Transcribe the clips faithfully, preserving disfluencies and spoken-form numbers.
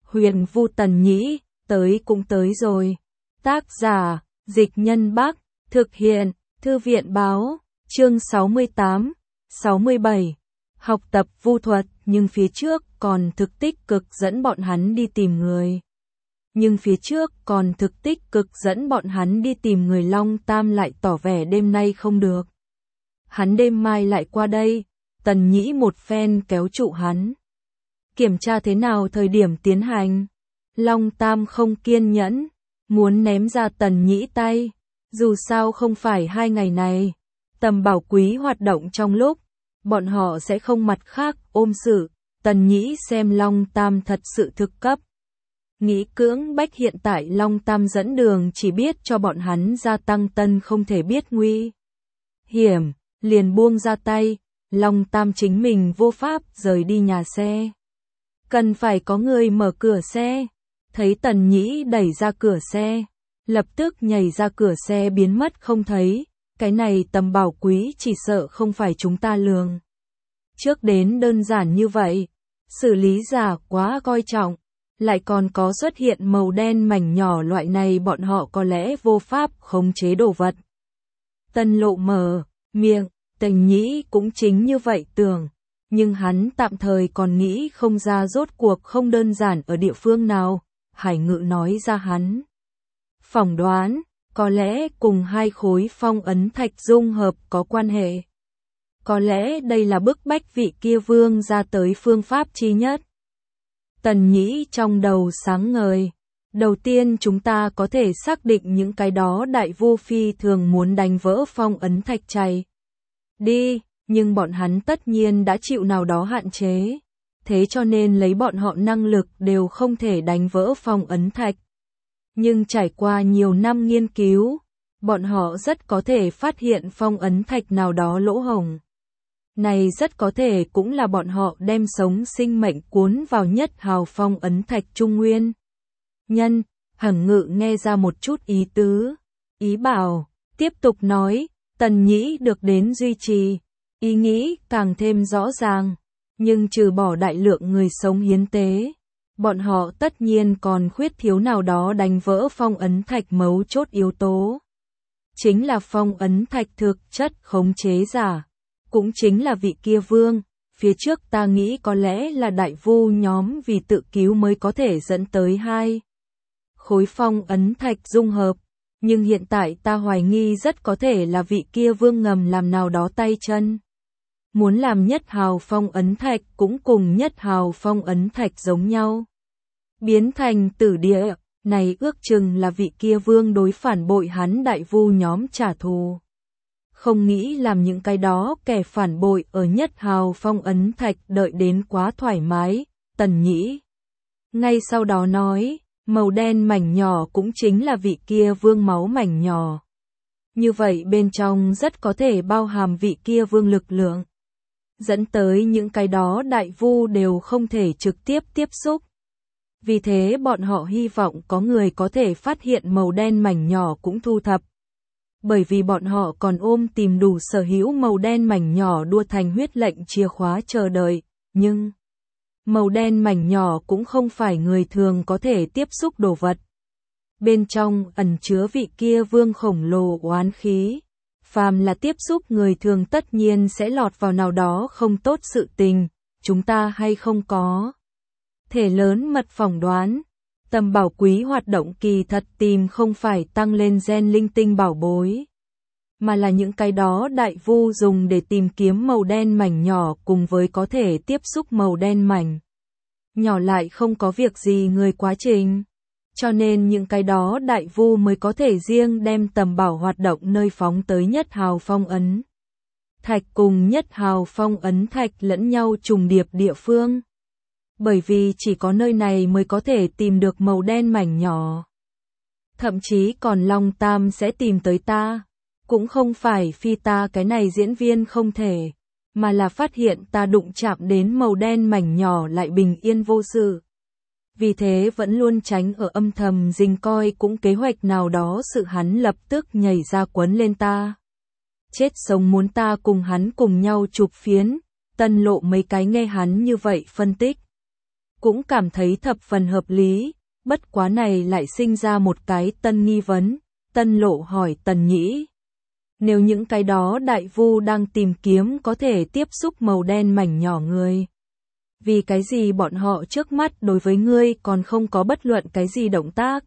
Huyền Vu Tần Nhĩ, tới cũng tới rồi. Tác giả, Dịch Nhân Bắc, thực hiện, Thư viện Báo, chương sáu mươi tám, sáu mươi bảy. Học tập vu thuật, nhưng phía trước còn thực tích cực dẫn bọn hắn đi tìm người. Nhưng phía trước còn thực tích cực dẫn bọn hắn đi tìm người. Long Tam lại tỏ vẻ đêm nay không được. Hắn đêm mai lại qua đây. Tần Nhĩ một phen kéo trụ hắn. Kiểm tra thế nào thời điểm tiến hành? Long Tam không kiên nhẫn, muốn ném ra Tần Nhĩ tay. Dù sao không phải hai ngày này, Tầm Bảo Quý hoạt động trong lúc, bọn họ sẽ không mặt khác ôm sự. Tần Nhĩ xem Long Tam thật sự thực cấp. Nghĩ cưỡng bách hiện tại Long Tam dẫn đường chỉ biết cho bọn hắn gia tăng tân không thể biết nguy hiểm, liền buông ra tay. Long Tam chính mình vô pháp rời đi nhà xe. Cần phải có người mở cửa xe. Thấy Tần Nhĩ đẩy ra cửa xe, lập tức nhảy ra cửa xe biến mất không thấy. Cái này Tầm Bảo Quý chỉ sợ không phải chúng ta lường trước đến đơn giản như vậy. Xử lý giả quá coi trọng, lại còn có xuất hiện màu đen mảnh nhỏ loại này, bọn họ có lẽ vô pháp khống chế đồ vật. Tân Lộ mở miệng, Tần Nhĩ cũng chính như vậy tưởng, nhưng hắn tạm thời còn nghĩ không ra rốt cuộc không đơn giản ở địa phương nào. Hải Ngự nói ra hắn phỏng đoán, có lẽ cùng hai khối phong ấn thạch dung hợp có quan hệ. Có lẽ đây là bức bách vị kia vương ra tới phương pháp chi nhất. Tần Nhĩ trong đầu sáng ngời. Đầu tiên chúng ta có thể xác định những cái đó đại vu phi thường muốn đánh vỡ phong ấn thạch chạy đi, nhưng bọn hắn tất nhiên đã chịu nào đó hạn chế. Thế cho nên lấy bọn họ năng lực đều không thể đánh vỡ phong ấn thạch. Nhưng trải qua nhiều năm nghiên cứu, bọn họ rất có thể phát hiện phong ấn thạch nào đó lỗ hổng. Này rất có thể cũng là bọn họ đem sống sinh mệnh cuốn vào nhất hào phong ấn thạch trung nguyên. Nhân, Hằng Ngự nghe ra một chút ý tứ, ý bảo, tiếp tục nói. Tần Nhĩ được đến duy trì, ý nghĩ càng thêm rõ ràng, nhưng trừ bỏ đại lượng người sống hiến tế, bọn họ tất nhiên còn khuyết thiếu nào đó đánh vỡ phong ấn thạch mấu chốt yếu tố. Chính là phong ấn thạch thực chất khống chế giả, cũng chính là vị kia vương. Phía trước ta nghĩ có lẽ là đại vu nhóm vì tự cứu mới có thể dẫn tới hai khối phong ấn thạch dung hợp. Nhưng hiện tại ta hoài nghi rất có thể là vị kia vương ngầm làm nào đó tay chân. Muốn làm nhất hào phong ấn thạch cũng cùng nhất hào phong ấn thạch giống nhau. Biến thành tử địa, này ước chừng là vị kia vương đối phản bội hắn đại vu nhóm trả thù. Không nghĩ làm những cái đó kẻ phản bội ở nhất hào phong ấn thạch đợi đến quá thoải mái. Tần Nhĩ ngay sau đó nói, màu đen mảnh nhỏ cũng chính là vị kia vương máu mảnh nhỏ. Như vậy bên trong rất có thể bao hàm vị kia vương lực lượng, dẫn tới những cái đó đại vu đều không thể trực tiếp tiếp xúc. Vì thế bọn họ hy vọng có người có thể phát hiện màu đen mảnh nhỏ cũng thu thập. Bởi vì bọn họ còn ôm tìm đủ sở hữu màu đen mảnh nhỏ đua thành huyết lệnh chìa khóa chờ đợi, nhưng màu đen mảnh nhỏ cũng không phải người thường có thể tiếp xúc đồ vật. Bên trong ẩn chứa vị kia vương khổng lồ oán khí. Phàm là tiếp xúc người thường tất nhiên sẽ lọt vào nào đó không tốt sự tình. Chúng ta hay không có thể lớn mật phỏng đoán. Tầm Bảo Quý hoạt động kỳ thật tìm không phải tăng lên gen linh tinh bảo bối, mà là những cái đó đại vu dùng để tìm kiếm màu đen mảnh nhỏ cùng với có thể tiếp xúc màu đen mảnh nhỏ lại không có việc gì người quá trình. Cho nên những cái đó đại vu mới có thể riêng đem tầm bảo hoạt động nơi phóng tới nhất hào phong ấn thạch cùng nhất hào phong ấn thạch lẫn nhau trùng điệp địa phương. Bởi vì chỉ có nơi này mới có thể tìm được màu đen mảnh nhỏ. Thậm chí còn Long Tam sẽ tìm tới ta. Cũng không phải phi ta cái này diễn viên không thể, mà là phát hiện ta đụng chạm đến màu đen mảnh nhỏ lại bình yên vô sự. Vì thế vẫn luôn tránh ở âm thầm rình coi cũng kế hoạch nào đó sự hắn lập tức nhảy ra quấn lên ta. Chết sống muốn ta cùng hắn cùng nhau chụp phiến. Tân Lộ mấy cái nghe hắn như vậy phân tích, cũng cảm thấy thập phần hợp lý, bất quá này lại sinh ra một cái tân nghi vấn, Tân Lộ hỏi Tần Nhĩ. Nếu những cái đó đại vu đang tìm kiếm có thể tiếp xúc màu đen mảnh nhỏ người, vì cái gì bọn họ trước mắt đối với ngươi còn không có bất luận cái gì động tác?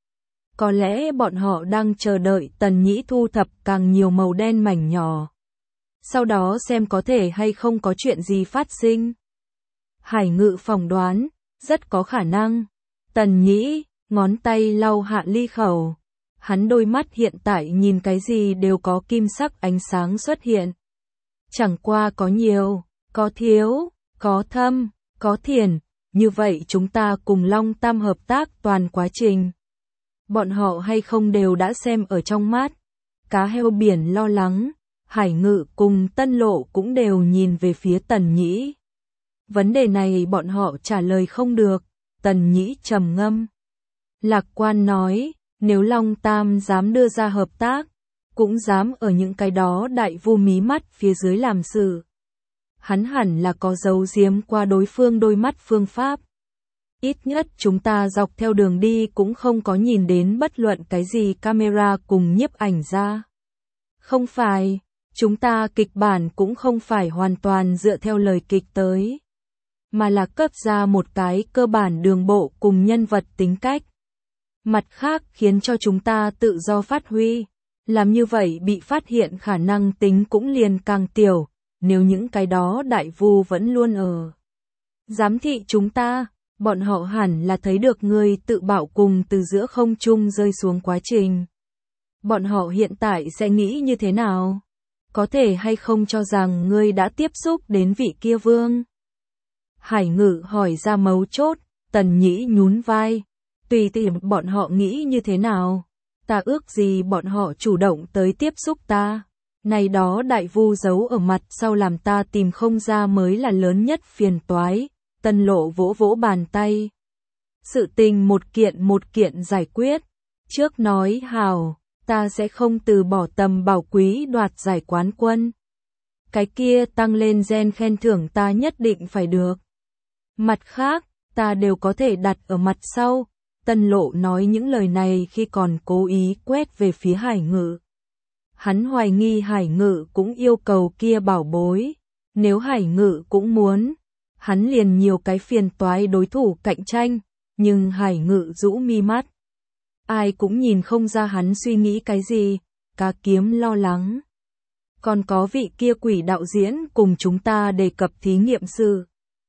Có lẽ bọn họ đang chờ đợi Tần Nhĩ thu thập càng nhiều màu đen mảnh nhỏ, sau đó xem có thể hay không có chuyện gì phát sinh. Hải Ngự phỏng đoán, rất có khả năng. Tần Nhĩ, ngón tay lau hạ ly khẩu. Hắn đôi mắt hiện tại nhìn cái gì đều có kim sắc ánh sáng xuất hiện. Chẳng qua có nhiều, có thiếu, có thâm, có thiền, như vậy chúng ta cùng Long Tam hợp tác toàn quá trình. Bọn họ hay không đều đã xem ở trong mắt. Cá heo biển lo lắng, Hải Ngự cùng Tân Lộ cũng đều nhìn về phía Tần Nhĩ. Vấn đề này bọn họ trả lời không được, Tần Nhĩ trầm ngâm. Lạc Quan nói, nếu Long Tam dám đưa ra hợp tác, cũng dám ở những cái đó đại vu mí mắt phía dưới làm sự. Hắn hẳn là có giấu giếm qua đối phương đôi mắt phương pháp. Ít nhất chúng ta dọc theo đường đi cũng không có nhìn đến bất luận cái gì camera cùng nhiếp ảnh ra. Không phải, chúng ta kịch bản cũng không phải hoàn toàn dựa theo lời kịch tới, mà là cấp ra một cái cơ bản đường bộ cùng nhân vật tính cách. Mặt khác khiến cho chúng ta tự do phát huy, làm như vậy bị phát hiện khả năng tính cũng liền càng tiểu, nếu những cái đó đại vu vẫn luôn ở giám thị chúng ta, bọn họ hẳn là thấy được người tự bạo cùng từ giữa không trung rơi xuống quá trình. Bọn họ hiện tại sẽ nghĩ như thế nào? Có thể hay không cho rằng ngươi đã tiếp xúc đến vị kia vương? Hải Ngự hỏi ra mấu chốt, Tần Nhĩ nhún vai. Tùy tìm bọn họ nghĩ như thế nào, ta ước gì bọn họ chủ động tới tiếp xúc ta. Này đó đại vu giấu ở mặt sau làm ta tìm không ra mới là lớn nhất phiền toái. Tân Lộ vỗ vỗ bàn tay. Sự tình một kiện một kiện giải quyết. Trước nói hào, ta sẽ không từ bỏ tầm bảo quý đoạt giải quán quân. Cái kia tăng lên gen khen thưởng ta nhất định phải được. Mặt khác, ta đều có thể đặt ở mặt sau. Tân Lộ nói những lời này khi còn cố ý quét về phía Hải Ngự. Hắn hoài nghi Hải Ngự cũng yêu cầu kia bảo bối. Nếu Hải Ngự cũng muốn, hắn liền nhiều cái phiền toái đối thủ cạnh tranh, nhưng Hải Ngự rũ mi mắt. Ai cũng nhìn không ra hắn suy nghĩ cái gì, Cá Kiếm lo lắng. Còn có vị kia quỷ đạo diễn cùng chúng ta đề cập thí nghiệm sự.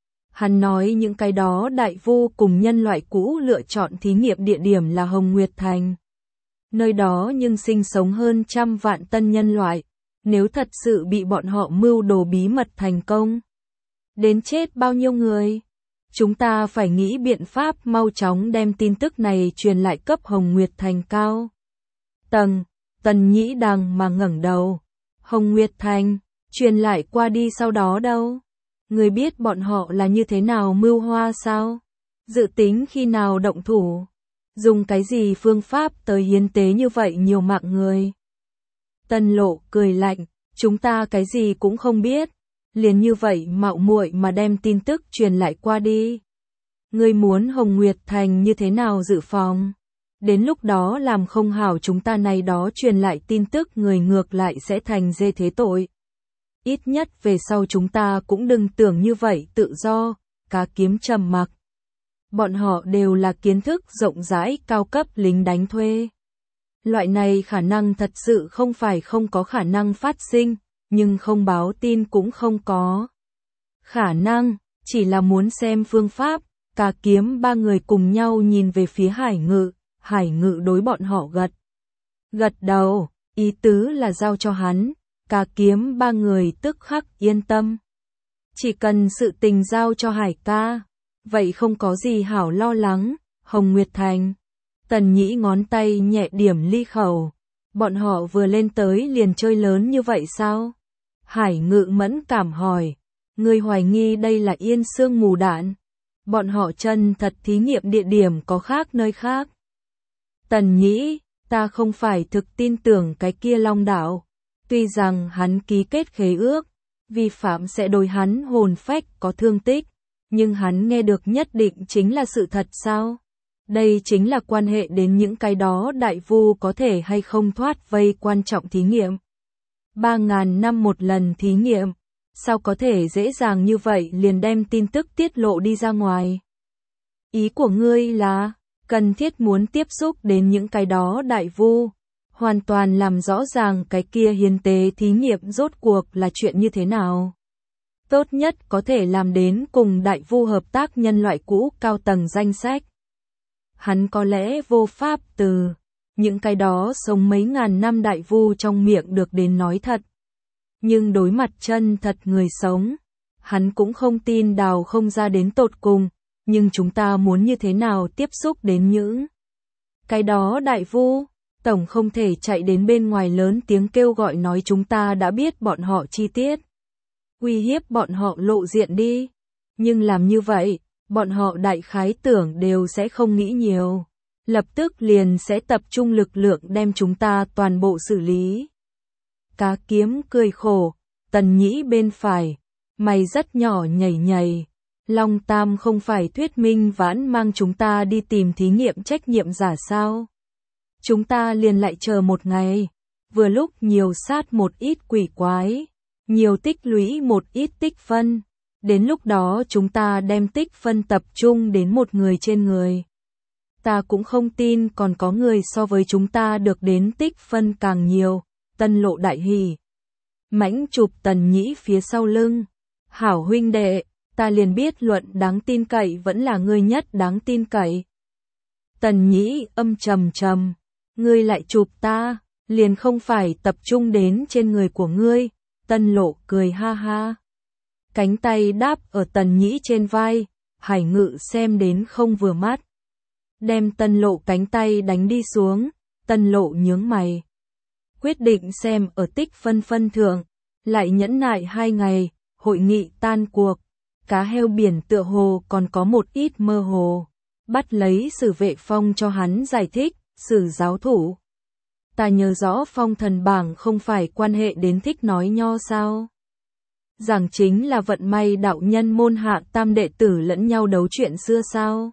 Hắn nói những cái đó đại vu cùng nhân loại cũ lựa chọn thí nghiệm địa điểm là Hồng Nguyệt Thành. Nơi đó nhưng sinh sống hơn trăm vạn tân nhân loại, nếu thật sự bị bọn họ mưu đồ bí mật thành công, đến chết bao nhiêu người? Chúng ta phải nghĩ biện pháp mau chóng đem tin tức này truyền lại cấp Hồng Nguyệt Thành cao tầng. Tần Nhĩ đằng mà ngẩng đầu. Hồng Nguyệt Thành, truyền lại qua đi sau đó đâu? Người biết bọn họ là như thế nào mưu hoa sao? Dự tính khi nào động thủ? Dùng cái gì phương pháp tới hiến tế như vậy nhiều mạng người? Tân Lộ cười lạnh, chúng ta cái gì cũng không biết. Liền như vậy mạo muội mà đem tin tức truyền lại qua đi. Ngươi muốn Hồng Nguyệt Thành như thế nào dự phòng? Đến lúc đó làm không hảo chúng ta này đó truyền lại tin tức người ngược lại sẽ thành dê thế tội. Ít nhất về sau chúng ta cũng đừng tưởng như vậy tự do. Cá Kiếm trầm mặc. Bọn họ đều là kiến thức rộng rãi cao cấp lính đánh thuê. Loại này khả năng thật sự không phải không có khả năng phát sinh, nhưng không báo tin cũng không có khả năng, chỉ là muốn xem phương pháp. Cá Kiếm ba người cùng nhau nhìn về phía Hải Ngự, Hải Ngự đối bọn họ gật gật đầu, ý tứ là giao cho hắn. Cá Kiếm ba người tức khắc yên tâm. Chỉ cần sự tình giao cho Hải ca, vậy không có gì hảo lo lắng. Hồng Nguyệt Thành. Tần Nhĩ ngón tay nhẹ điểm ly khẩu. Bọn họ vừa lên tới liền chơi lớn như vậy sao? Hải Ngự mẫn cảm hỏi. Người hoài nghi đây là yên sương mù đạn. Bọn họ chân thật thí nghiệm địa điểm có khác nơi khác. Tần Nhĩ, ta không phải thực tin tưởng cái kia Long Đạo. Tuy rằng hắn ký kết khế ước, vi phạm sẽ đối hắn hồn phách có thương tích, Nhưng hắn nghe được nhất định chính là sự thật sao? Đây chính là quan hệ đến những cái đó đại vu có thể hay không thoát vây quan trọng thí nghiệm. Ba ngàn năm một lần thí nghiệm, sao có thể dễ dàng như vậy liền đem tin tức tiết lộ đi ra ngoài? Ý của ngươi là, cần thiết muốn tiếp xúc đến những cái đó đại vu, hoàn toàn làm rõ ràng cái kia hiến tế thí nghiệm rốt cuộc là chuyện như thế nào. Tốt nhất có thể làm đến cùng đại vu hợp tác nhân loại cũ cao tầng danh sách. Hắn có lẽ vô pháp từ những cái đó sống mấy ngàn năm đại vu trong miệng được đến nói thật. Nhưng đối mặt chân thật người sống, hắn cũng không tin đào không ra đến tột cùng, nhưng chúng ta muốn như thế nào tiếp xúc đến những cái đó đại vu, tổng không thể chạy đến bên ngoài lớn tiếng kêu gọi nói chúng ta đã biết bọn họ chi tiết. Uy hiếp bọn họ lộ diện đi, nhưng làm như vậy, bọn họ đại khái tưởng đều sẽ không nghĩ nhiều, lập tức liền sẽ tập trung lực lượng đem chúng ta toàn bộ xử lý. Cá kiếm cười khổ, Tần Nhĩ bên phải, mày rất nhỏ nhảy nhảy. Long Tam không phải thuyết minh vãn mang chúng ta đi tìm thí nghiệm trách nhiệm giả sao? Chúng ta liền lại chờ một ngày, vừa lúc nhiều sát một ít quỷ quái, nhiều tích lũy một ít tích phân. Đến lúc đó chúng ta đem tích phân tập trung đến một người trên người. Ta cũng không tin còn có người so với chúng ta được đến tích phân càng nhiều. Tân Lộ đại hỉ, mãnh chụp Tần Nhĩ phía sau lưng. Hảo huynh đệ, ta liền biết luận đáng tin cậy vẫn là ngươi nhất đáng tin cậy. Tần Nhĩ âm trầm trầm, ngươi lại chụp ta, liền không phải tập trung đến trên người của ngươi. Tân Lộ cười ha ha. Cánh tay đáp ở Tần Nhĩ trên vai, Hải Ngự xem đến không vừa mắt. Đem Tân Lộ cánh tay đánh đi xuống, Tân Lộ nhướng mày. Quyết định xem ở tích phân phân thượng, lại nhẫn nại hai ngày, hội nghị tan cuộc. Cá heo biển tựa hồ còn có một ít mơ hồ. Bắt lấy Sử Vệ Phong cho hắn giải thích, Sử giáo thủ. Ta nhớ rõ phong thần bảng không phải quan hệ đến thích nói nho sao? Giảng chính là vận may đạo nhân môn hạ tam đệ tử lẫn nhau đấu chuyện xưa sao?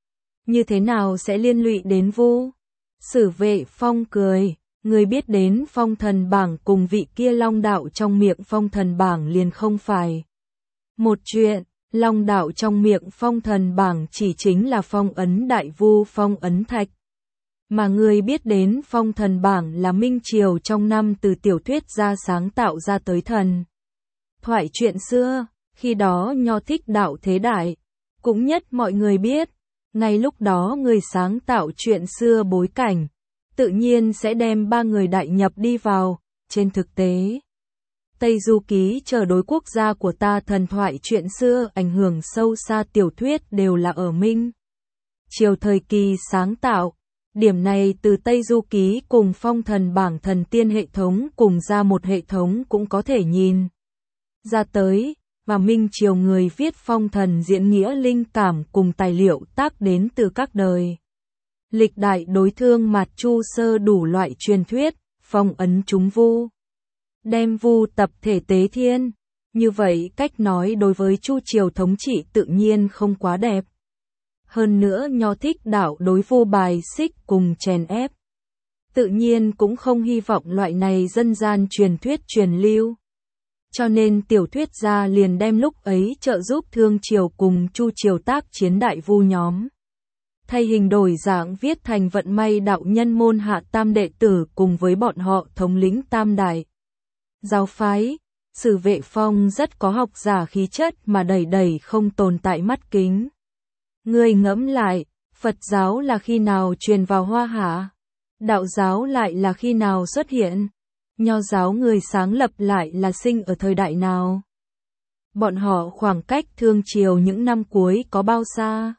Như thế nào sẽ liên lụy đến vu? Sử Vệ Phong cười, người biết đến phong thần bảng cùng vị kia long đạo trong miệng phong thần bảng liền không phải một chuyện. Long đạo trong miệng phong thần bảng chỉ chính là phong ấn đại vu phong ấn thạch. Mà người biết đến phong thần bảng là Minh Triều trong năm từ tiểu thuyết ra sáng tạo ra tới thần thoại chuyện xưa, khi đó nho thích đạo thế đại, cũng nhất mọi người biết, ngay lúc đó người sáng tạo chuyện xưa bối cảnh, tự nhiên sẽ đem ba người đại nhập đi vào, trên thực tế. Tây Du Ký chờ đối quốc gia của ta thần thoại chuyện xưa ảnh hưởng sâu xa tiểu thuyết đều là ở Minh Triều thời kỳ sáng tạo. Điểm này từ Tây Du Ký cùng phong thần bảng thần tiên hệ thống cùng ra một hệ thống cũng có thể nhìn ra tới, và Minh Triều người viết phong thần diễn nghĩa linh cảm cùng tài liệu tác đến từ các đời. Lịch đại đối thương mạt chu sơ đủ loại truyền thuyết, phong ấn chúng vu. Đem vu tập thể tế thiên, như vậy cách nói đối với Chu Triều thống trị tự nhiên không quá đẹp. Hơn nữa nho thích đạo đối vu bài xích cùng chèn ép. Tự nhiên cũng không hy vọng loại này dân gian truyền thuyết truyền lưu. Cho nên tiểu thuyết gia liền đem lúc ấy trợ giúp Thương Triều cùng Chu Triều tác chiến đại vu nhóm. Thay hình đổi dạng viết thành vận may đạo nhân môn hạ tam đệ tử cùng với bọn họ thống lĩnh tam đại giáo phái. Sử Vệ Phong rất có học giả khí chất mà đẩy đẩy không tồn tại mắt kính. Ngươi ngẫm lại, Phật giáo là khi nào truyền vào Hoa Hạ? Đạo giáo lại là khi nào xuất hiện? Nho giáo người sáng lập lại là sinh ở thời đại nào? Bọn họ khoảng cách Thương Triều những năm cuối có bao xa?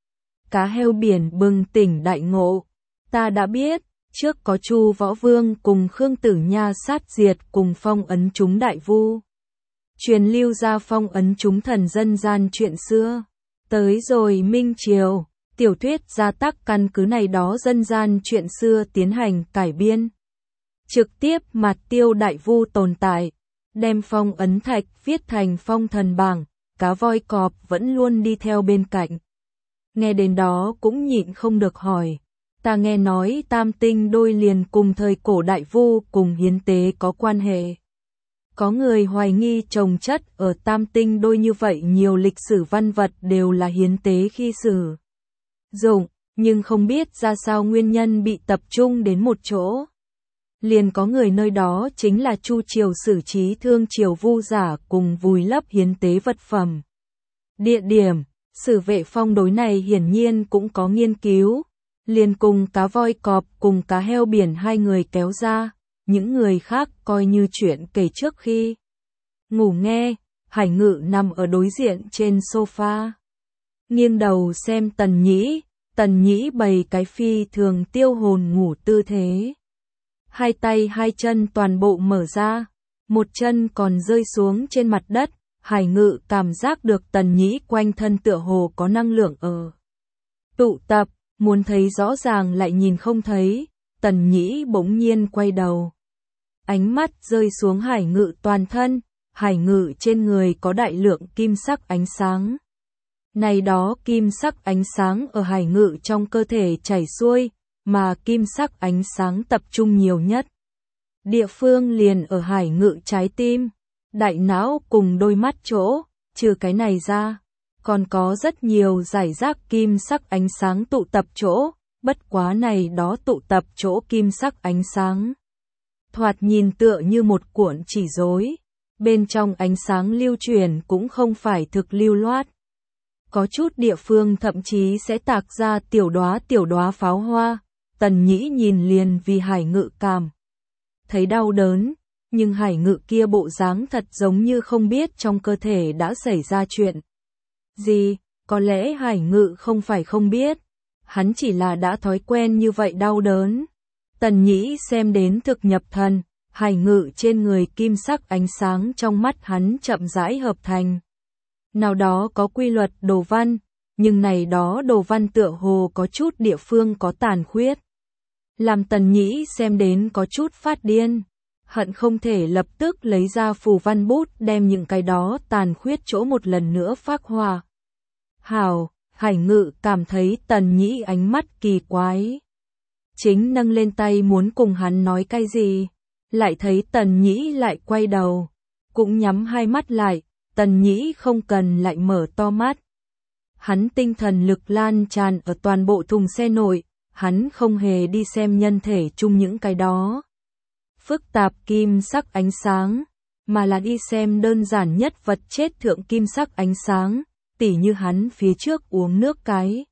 Cá heo biển bừng tỉnh đại ngộ. Ta đã biết, trước có Chu Võ Vương cùng Khương Tử Nha sát diệt cùng phong ấn chúng đại vu. Truyền lưu ra phong ấn chúng thần dân gian chuyện xưa. Tới rồi Minh Triều, tiểu thuyết gia tác căn cứ này đó dân gian chuyện xưa tiến hành cải biên. Trực tiếp mạt tiêu đại vu tồn tại, đem phong ấn thạch viết thành phong thần bảng, cá voi cọp vẫn luôn đi theo bên cạnh. Nghe đến đó cũng nhịn không được hỏi, ta nghe nói tam tinh đôi liền cùng thời cổ đại vu cùng hiến tế có quan hệ. Có người hoài nghi trồng chất ở tam tinh đôi như vậy nhiều lịch sử văn vật đều là hiến tế khi sử dụng, nhưng không biết ra sao nguyên nhân bị tập trung đến một chỗ. Liền có người nơi đó chính là Chu Triều xử trí thương triều vu giả cùng vùi lấp hiến tế vật phẩm. Địa điểm, Sử Vệ Phong đối này hiển nhiên cũng có nghiên cứu, liền cùng cá voi cọp cùng cá heo biển hai người kéo ra, những người khác coi như chuyện kể trước khi ngủ nghe. Hải Ngự nằm ở đối diện trên sofa, nghiêng đầu xem Tần Nhĩ, Tần Nhĩ bày cái phi thường tiêu hồn ngủ tư thế. Hai tay hai chân toàn bộ mở ra, một chân còn rơi xuống trên mặt đất. Hải Ngự cảm giác được Tần Nhĩ quanh thân tựa hồ có năng lượng ở tụ tập, muốn thấy rõ ràng lại nhìn không thấy. Tần Nhĩ bỗng nhiên quay đầu, ánh mắt rơi xuống Hải Ngự toàn thân. Hải Ngự trên người có đại lượng kim sắc ánh sáng. Này đó kim sắc ánh sáng ở Hải Ngự trong cơ thể chảy xuôi, mà kim sắc ánh sáng tập trung nhiều nhất địa phương liền ở Hải Ngự trái tim, đại não cùng đôi mắt chỗ. Trừ cái này ra, còn có rất nhiều giải rác kim sắc ánh sáng tụ tập chỗ, bất quá này đó tụ tập chỗ kim sắc ánh sáng thoạt nhìn tựa như một cuộn chỉ rối, bên trong ánh sáng lưu chuyển cũng không phải thực lưu loát. Có chút địa phương thậm chí sẽ tạc ra tiểu đóa tiểu đóa pháo hoa. Tần Nhĩ nhìn liền vì Hải Ngự cảm thấy đau đớn, nhưng Hải Ngự kia bộ dáng thật giống như không biết trong cơ thể đã xảy ra chuyện gì. Có lẽ Hải Ngự không phải không biết, hắn chỉ là đã thói quen như vậy đau đớn. Tần Nhĩ xem đến thực nhập thần, Hải Ngự trên người kim sắc ánh sáng trong mắt hắn chậm rãi hợp thành nào đó có quy luật đồ văn, nhưng này đó đồ văn tựa hồ có chút địa phương có tàn khuyết, làm Tần Nhĩ xem đến có chút phát điên, hận không thể lập tức lấy ra phù văn bút đem những cái đó tàn khuyết chỗ một lần nữa phác họa. Hảo, Hải Ngự cảm thấy Tần Nhĩ ánh mắt kỳ quái, chính nâng lên tay muốn cùng hắn nói cái gì, lại thấy Tần Nhĩ lại quay đầu, cũng nhắm hai mắt lại. Tần Nhĩ không cần lại mở to mắt. Hắn tinh thần lực lan tràn ở toàn bộ thùng xe nội, hắn không hề đi xem nhân thể chung những cái đó phức tạp kim sắc ánh sáng, mà là đi xem đơn giản nhất vật chết thượng kim sắc ánh sáng, tỉ như hắn phía trước uống nước cái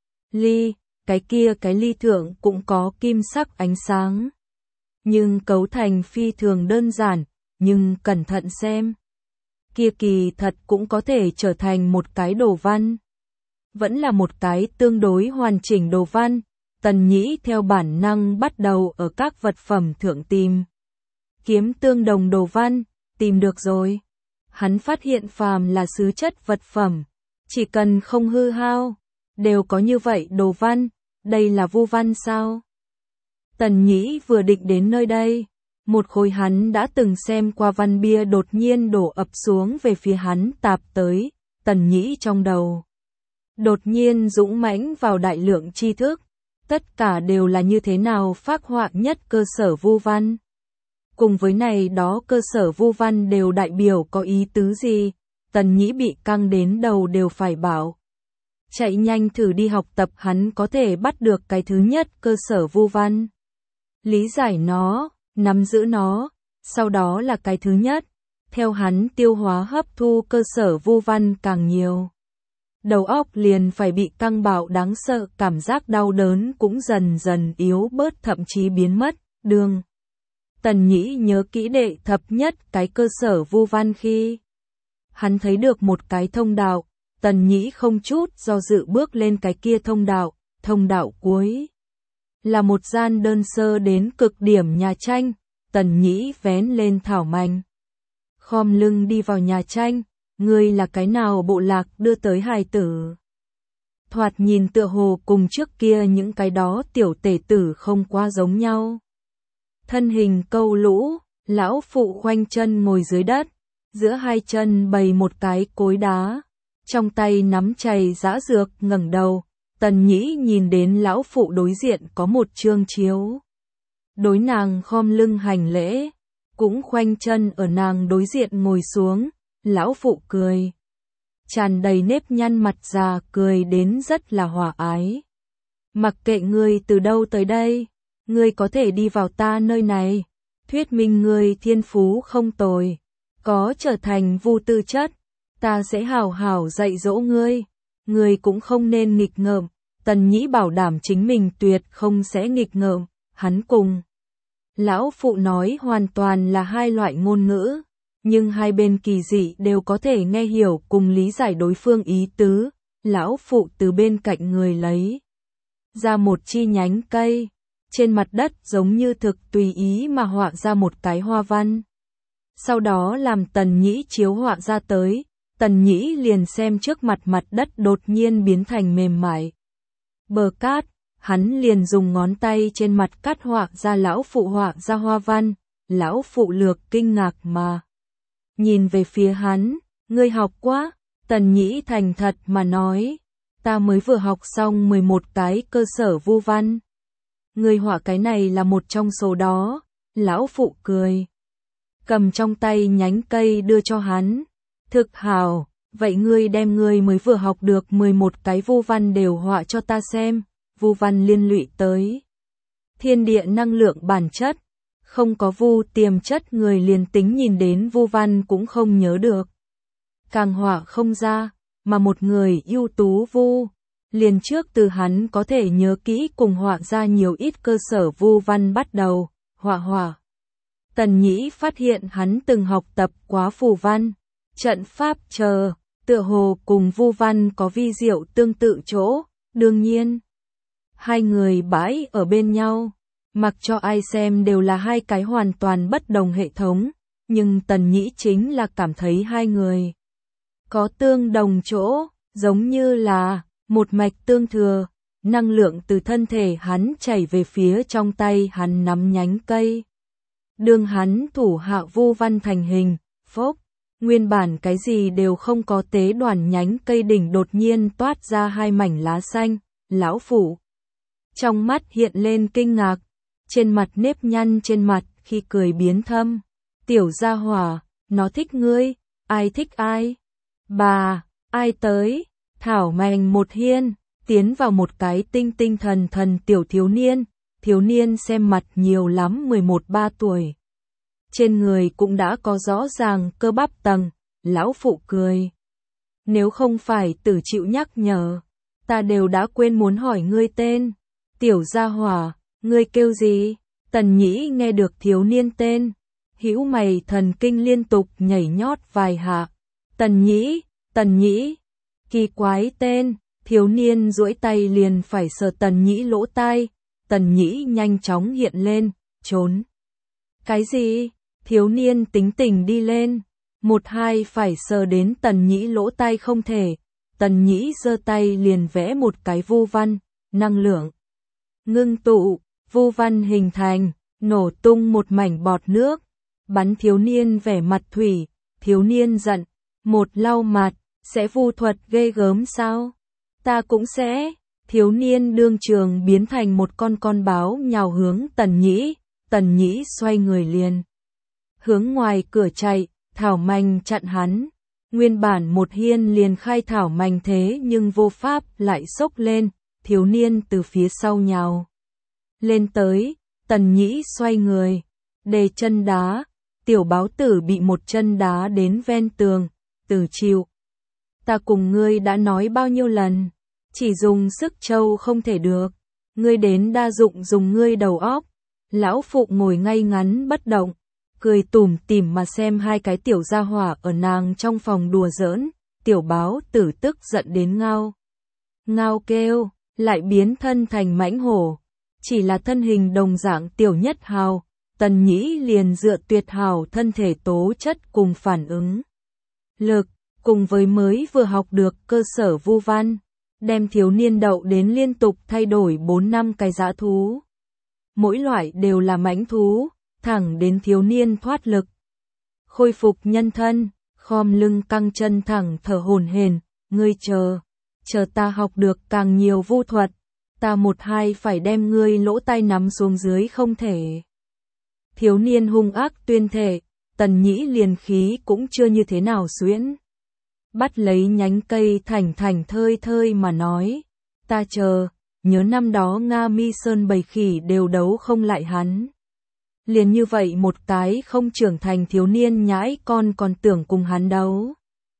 ly, cái kia cái ly thượng cũng có kim sắc ánh sáng. Nhưng cấu thành phi thường đơn giản, nhưng cẩn thận xem, kia kỳ thật cũng có thể trở thành một cái đồ văn. Vẫn là một cái tương đối hoàn chỉnh đồ văn. Tần Nhĩ theo bản năng bắt đầu ở các vật phẩm thượng tìm kiếm tương đồng đồ văn, tìm được rồi. Hắn phát hiện phàm là xứ chất vật phẩm, chỉ cần không hư hao, đều có như vậy đồ văn. Đây là vu văn sao? Tần Nhĩ vừa định đến nơi đây, một khối hắn đã từng xem qua văn bia đột nhiên đổ ập xuống về phía hắn tạp tới. Tần Nhĩ trong đầu đột nhiên dũng mãnh vào đại lượng tri thức, tất cả đều là như thế nào phác họa nhất cơ sở vu văn. Cùng với này đó cơ sở vu văn đều đại biểu có ý tứ gì, Tần Nhĩ bị căng đến đầu đều phải bảo chạy nhanh thử đi học tập hắn có thể bắt được cái thứ nhất cơ sở vu văn, lý giải nó, nắm giữ nó, sau đó là cái thứ nhất. Theo hắn tiêu hóa hấp thu cơ sở vu văn càng nhiều, đầu óc liền phải bị căng bạo đáng sợ, cảm giác đau đớn cũng dần dần yếu bớt thậm chí biến mất. Đường Tần Nhĩ nhớ kỹ đệ thập nhất cái cơ sở vu văn khi hắn thấy được một cái thông đạo, Tần Nhĩ không chút do dự bước lên cái kia thông đạo, thông đạo cuối là một gian đơn sơ đến cực điểm nhà tranh. Tần Nhĩ vén lên thảo mành, khom lưng đi vào nhà tranh. Ngươi là cái nào bộ lạc đưa tới hài tử? Thoạt nhìn tựa hồ cùng trước kia những cái đó tiểu tể tử không quá giống nhau. Thân hình câu lũ, lão phụ khoanh chân ngồi dưới đất, giữa hai chân bày một cái cối đá, trong tay nắm chày giã dược ngẩng đầu, Tần Nhĩ nhìn đến lão phụ đối diện có một chương chiếu. Đối nàng khom lưng hành lễ, cũng khoanh chân ở nàng đối diện ngồi xuống, lão phụ cười. Tràn đầy nếp nhăn mặt già cười đến rất là hòa ái. Mặc kệ ngươi từ đâu tới đây, ngươi có thể đi vào ta nơi này, thuyết minh ngươi thiên phú không tồi, có trở thành vu tư chất, ta sẽ hào hào dạy dỗ ngươi, ngươi cũng không nên nghịch ngợm. Tần Nhĩ bảo đảm chính mình tuyệt không sẽ nghịch ngợm, hắn cùng lão phụ nói hoàn toàn là hai loại ngôn ngữ, nhưng hai bên kỳ dị đều có thể nghe hiểu cùng lý giải đối phương ý tứ. Lão phụ từ bên cạnh người lấy ra một chi nhánh cây, trên mặt đất giống như thực tùy ý mà họa ra một cái hoa văn. Sau đó làm Tần Nhĩ chiếu họa ra tới, Tần Nhĩ liền xem trước mặt mặt đất đột nhiên biến thành mềm mại. Bờ cát, hắn liền dùng ngón tay trên mặt cát họa ra lão phụ họa ra hoa văn, lão phụ lược kinh ngạc mà nhìn về phía hắn, ngươi học quá, Tần Nhĩ thành thật mà nói, ta mới vừa học xong mười một cái cơ sở vu văn. Ngươi họa cái này là một trong số đó, lão phụ cười. Cầm trong tay nhánh cây đưa cho hắn, thực hào, vậy ngươi đem ngươi mới vừa học được mười một cái vu văn đều họa cho ta xem, vu văn liên lụy tới thiên địa năng lượng bản chất, không có vu tiềm chất người liền tính nhìn đến vu văn cũng không nhớ được. Càng họa không ra, mà một người ưu tú vu, liền trước từ hắn có thể nhớ kỹ cùng họa ra nhiều ít cơ sở vu văn bắt đầu, họa họa. Tần Nhĩ phát hiện hắn từng học tập quá phù văn, trận pháp chờ, tựa hồ cùng vu văn có vi diệu tương tự chỗ, đương nhiên. Hai người bãi ở bên nhau, mặc cho ai xem đều là hai cái hoàn toàn bất đồng hệ thống, nhưng Tần Nhĩ chính là cảm thấy hai người có tương đồng chỗ, giống như là một mạch tương thừa, năng lượng từ thân thể hắn chảy về phía trong tay hắn nắm nhánh cây. Đường hắn thủ hạ vu văn thành hình, phốc, nguyên bản cái gì đều không có tế đoàn nhánh cây đỉnh đột nhiên toát ra hai mảnh lá xanh, lão phụ trong mắt hiện lên kinh ngạc, trên mặt nếp nhăn trên mặt khi cười biến thâm, tiểu gia hỏa, nó thích ngươi, ai thích ai? Bà, ai tới? Thảo mành một hiên, tiến vào một cái tinh tinh thần thần tiểu thiếu niên, thiếu niên xem mặt nhiều lắm mười một ba tuổi. Trên người cũng đã có rõ ràng cơ bắp tầng, lão phụ cười. Nếu không phải tử chịu nhắc nhở, ta đều đã quên muốn hỏi ngươi tên. Tiểu gia hỏa, ngươi kêu gì? Tần Nhĩ nghe được thiếu niên tên, hữu mày thần kinh liên tục nhảy nhót vài hạ. Tần Nhĩ, Tần Nhĩ, kỳ quái tên, thiếu niên duỗi tay liền phải sờ Tần Nhĩ lỗ tai, Tần Nhĩ nhanh chóng hiện lên, trốn. Cái gì? Thiếu niên tính tình đi lên, một hai phải sờ đến Tần Nhĩ lỗ tai không thể, Tần Nhĩ giơ tay liền vẽ một cái vu văn, năng lượng ngưng tụ, vu văn hình thành, nổ tung một mảnh bọt nước, bắn thiếu niên vẻ mặt thủy, thiếu niên giận, một lau mặt, sẽ vu thuật ghê gớm sao? Ta cũng sẽ, thiếu niên đương trường biến thành một con con báo nhào hướng Tần Nhĩ, Tần Nhĩ xoay người liền hướng ngoài cửa chạy, thảo mành chặn hắn, nguyên bản một hiên liền khai thảo mành thế nhưng vô pháp lại sốc lên, thiếu niên từ phía sau nhào lên tới, Tần Nhĩ xoay người, đề chân đá, tiểu báo tử bị một chân đá đến ven tường, tử chịu. Ta cùng ngươi đã nói bao nhiêu lần, chỉ dùng sức trâu không thể được, ngươi đến đa dụng dùng ngươi đầu óc. Lão phụ ngồi ngay ngắn bất động, cười tủm tỉm mà xem hai cái tiểu gia hỏa ở nàng trong phòng đùa giỡn, tiểu báo tử tức giận đến ngao. Ngao kêu, lại biến thân thành mãnh hổ, chỉ là thân hình đồng dạng tiểu nhất hào, Tần Nhĩ liền dựa tuyệt hào thân thể tố chất cùng phản ứng lực, cùng với mới vừa học được cơ sở vu văn, đem thiếu niên đậu đến liên tục thay đổi bốn năm cái dã thú. Mỗi loại đều là mãnh thú, thẳng đến thiếu niên thoát lực. Khôi phục nhân thân, khom lưng căng chân thẳng thở hổn hển, ngươi chờ, chờ ta học được càng nhiều vu thuật, ta một hai phải đem ngươi lỗ tai nắm xuống dưới không thể. Thiếu niên hung ác tuyên thệ, Tần Nhĩ liền khí cũng chưa như thế nào xuyễn. Bắt lấy nhánh cây thảnh thảnh thơi thơi mà nói, ta chờ, nhớ năm đó Nga Mi Sơn bầy khỉ đều đấu không lại hắn. Liền như vậy một cái không trưởng thành thiếu niên nhãi con còn tưởng cùng hắn đấu.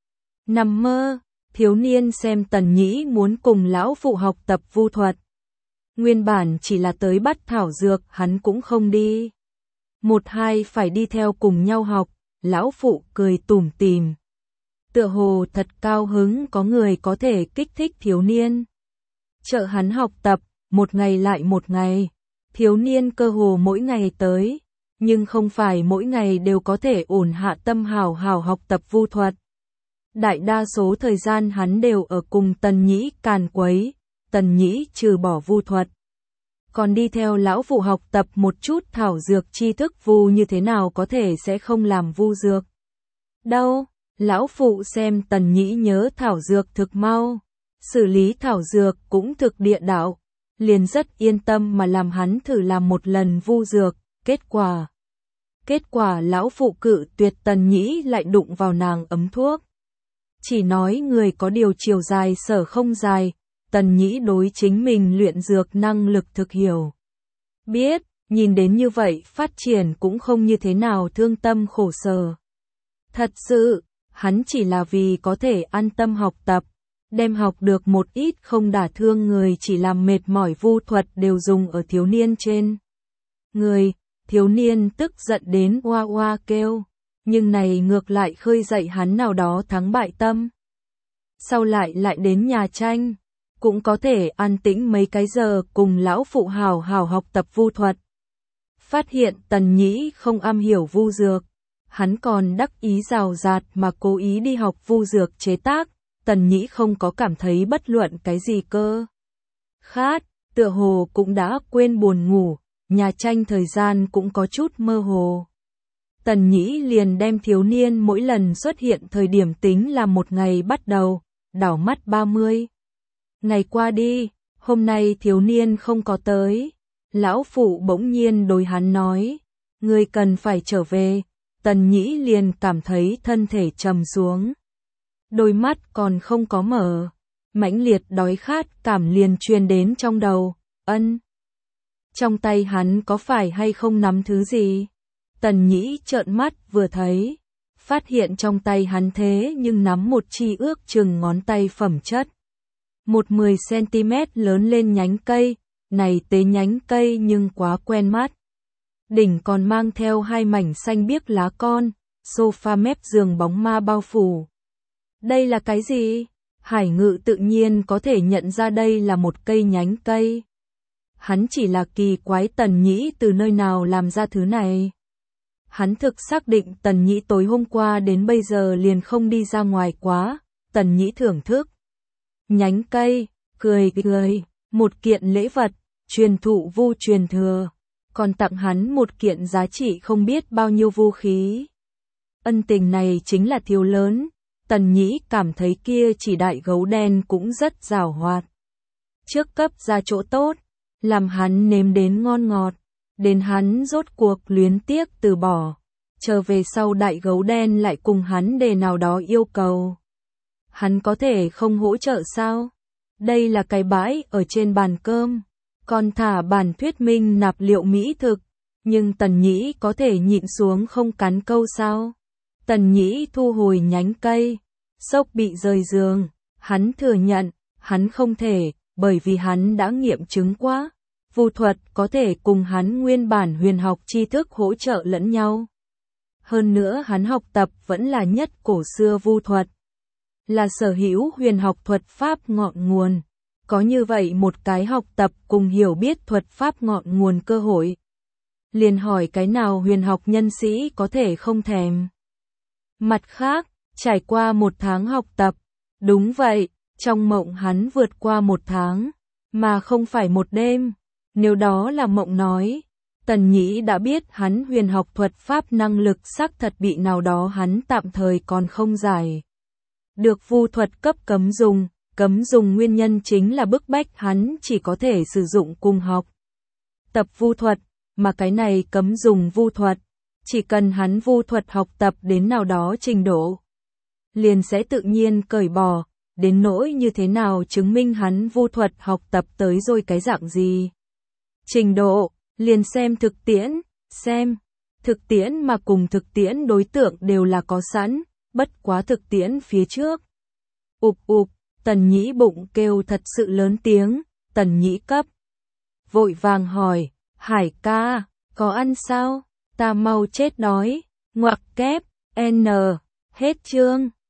Nằm mơ, thiếu niên xem Tần Nhĩ muốn cùng lão phụ học tập vu thuật. Nguyên bản chỉ là tới bắt thảo dược hắn cũng không đi. Một hai phải đi theo cùng nhau học, lão phụ cười tủm tỉm. Tựa hồ thật cao hứng có người có thể kích thích thiếu niên. Trợ hắn học tập, một ngày lại một ngày. Thiếu niên cơ hồ mỗi ngày tới, nhưng không phải mỗi ngày đều có thể ổn hạ tâm hào hào học tập vu thuật. Đại đa số thời gian hắn đều ở cùng Tần Nhĩ càn quấy, Tần Nhĩ trừ bỏ vu thuật. Còn đi theo lão phụ học tập một chút thảo dược tri thức vu như thế nào có thể sẽ không làm vu dược. Đâu, lão phụ xem Tần Nhĩ nhớ thảo dược thực mau, xử lý thảo dược cũng thực địa đạo, liền rất yên tâm mà làm hắn thử làm một lần vu dược, kết quả. Kết quả lão phụ cự tuyệt Tần Nhĩ lại đụng vào nàng ấm thuốc. Chỉ nói người có điều chiều dài sở không dài, Tần Nhĩ đối chính mình luyện dược năng lực thực hiểu. Biết, nhìn đến như vậy phát triển cũng không như thế nào thương tâm khổ sở. Thật sự, hắn chỉ là vì có thể an tâm học tập, đem học được một ít không đả thương người chỉ làm mệt mỏi vu thuật đều dùng ở thiếu niên trên. Người, thiếu niên tức giận đến oa oa kêu, nhưng này ngược lại khơi dậy hắn nào đó thắng bại tâm. Sau lại lại đến nhà tranh, cũng có thể an tĩnh mấy cái giờ cùng lão phụ hào hào học tập vu thuật. Phát hiện Tần Nhĩ không am hiểu vu dược, hắn còn đắc ý rào rạt mà cố ý đi học vu dược chế tác, Tần Nhĩ không có cảm thấy bất luận cái gì cơ. Khát, tựa hồ cũng đã quên buồn ngủ, nhà tranh thời gian cũng có chút mơ hồ. Tần Nhĩ liền đem thiếu niên mỗi lần xuất hiện thời điểm tính là một ngày bắt đầu, đảo mắt ba mươi. Ngày qua đi, hôm nay thiếu niên không có tới. Lão phụ bỗng nhiên đối hắn nói, ngươi cần phải trở về. Tần Nhĩ liền cảm thấy thân thể trầm xuống. Đôi mắt còn không có mở, mãnh liệt đói khát cảm liền truyền đến trong đầu, ân. Trong tay hắn có phải hay không nắm thứ gì? Tần Nhĩ trợn mắt vừa thấy, phát hiện trong tay hắn thế nhưng nắm một chi ước chừng ngón tay phẩm chất. Một mười xăng-ti-mét lớn lên nhánh cây, này tế nhánh cây nhưng quá quen mắt. Đỉnh còn mang theo hai mảnh xanh biếc lá con, sofa mép giường bóng ma bao phủ. Đây là cái gì? Hải Ngự tự nhiên có thể nhận ra đây là một cây nhánh cây. Hắn chỉ là kỳ quái Tần Nhĩ từ nơi nào làm ra thứ này. Hắn thực xác định Tần Nhĩ tối hôm qua đến bây giờ liền không đi ra ngoài quá. Tần Nhĩ thưởng thức nhánh cây, cười cười, một kiện lễ vật, truyền thụ vu truyền thừa, còn tặng hắn một kiện giá trị không biết bao nhiêu vu khí. Ân tình này chính là thiếu lớn. Tần Nhĩ cảm thấy kia chỉ đại gấu đen cũng rất giàu hoạt. Trước cấp ra chỗ tốt, làm hắn nếm đến ngon ngọt, đến hắn rốt cuộc luyến tiếc từ bỏ. Trở về sau đại gấu đen lại cùng hắn đề nào đó yêu cầu. Hắn có thể không hỗ trợ sao? Đây là cái bãi ở trên bàn cơm, còn thả bản thuyết minh nạp liệu mỹ thực, nhưng Tần Nhĩ có thể nhịn xuống không cắn câu sao? Tần Nhĩ thu hồi nhánh cây, sốc bị rời giường, hắn thừa nhận, hắn không thể, bởi vì hắn đã nghiệm chứng quá, vu thuật có thể cùng hắn nguyên bản huyền học tri thức hỗ trợ lẫn nhau. Hơn nữa hắn học tập vẫn là nhất cổ xưa vu thuật, là sở hữu huyền học thuật pháp ngọn nguồn, có như vậy một cái học tập cùng hiểu biết thuật pháp ngọn nguồn cơ hội. Liền hỏi cái nào huyền học nhân sĩ có thể không thèm. Mặt khác, trải qua một tháng học tập, đúng vậy, trong mộng hắn vượt qua một tháng, mà không phải một đêm, nếu đó là mộng nói, Tần Nhĩ đã biết hắn huyền học thuật pháp năng lực xác thật bị nào đó hắn tạm thời còn không giải. Được vu thuật cấp cấm dùng, cấm dùng nguyên nhân chính là bức bách hắn chỉ có thể sử dụng cùng học. Tập vu thuật, mà cái này cấm dùng vu thuật, chỉ cần hắn vu thuật học tập đến nào đó trình độ, liền sẽ tự nhiên cởi bỏ, đến nỗi như thế nào chứng minh hắn vu thuật học tập tới rồi cái dạng gì. Trình độ, liền xem thực tiễn, xem, thực tiễn mà cùng thực tiễn đối tượng đều là có sẵn, bất quá thực tiễn phía trước. Ụp ụp, Tần Nhĩ bụng kêu thật sự lớn tiếng, Tần Nhĩ cấp. Vội vàng hỏi, Hải ca, có ăn sao? Ta mau chết đói, ngoặc kép, N, hết chương.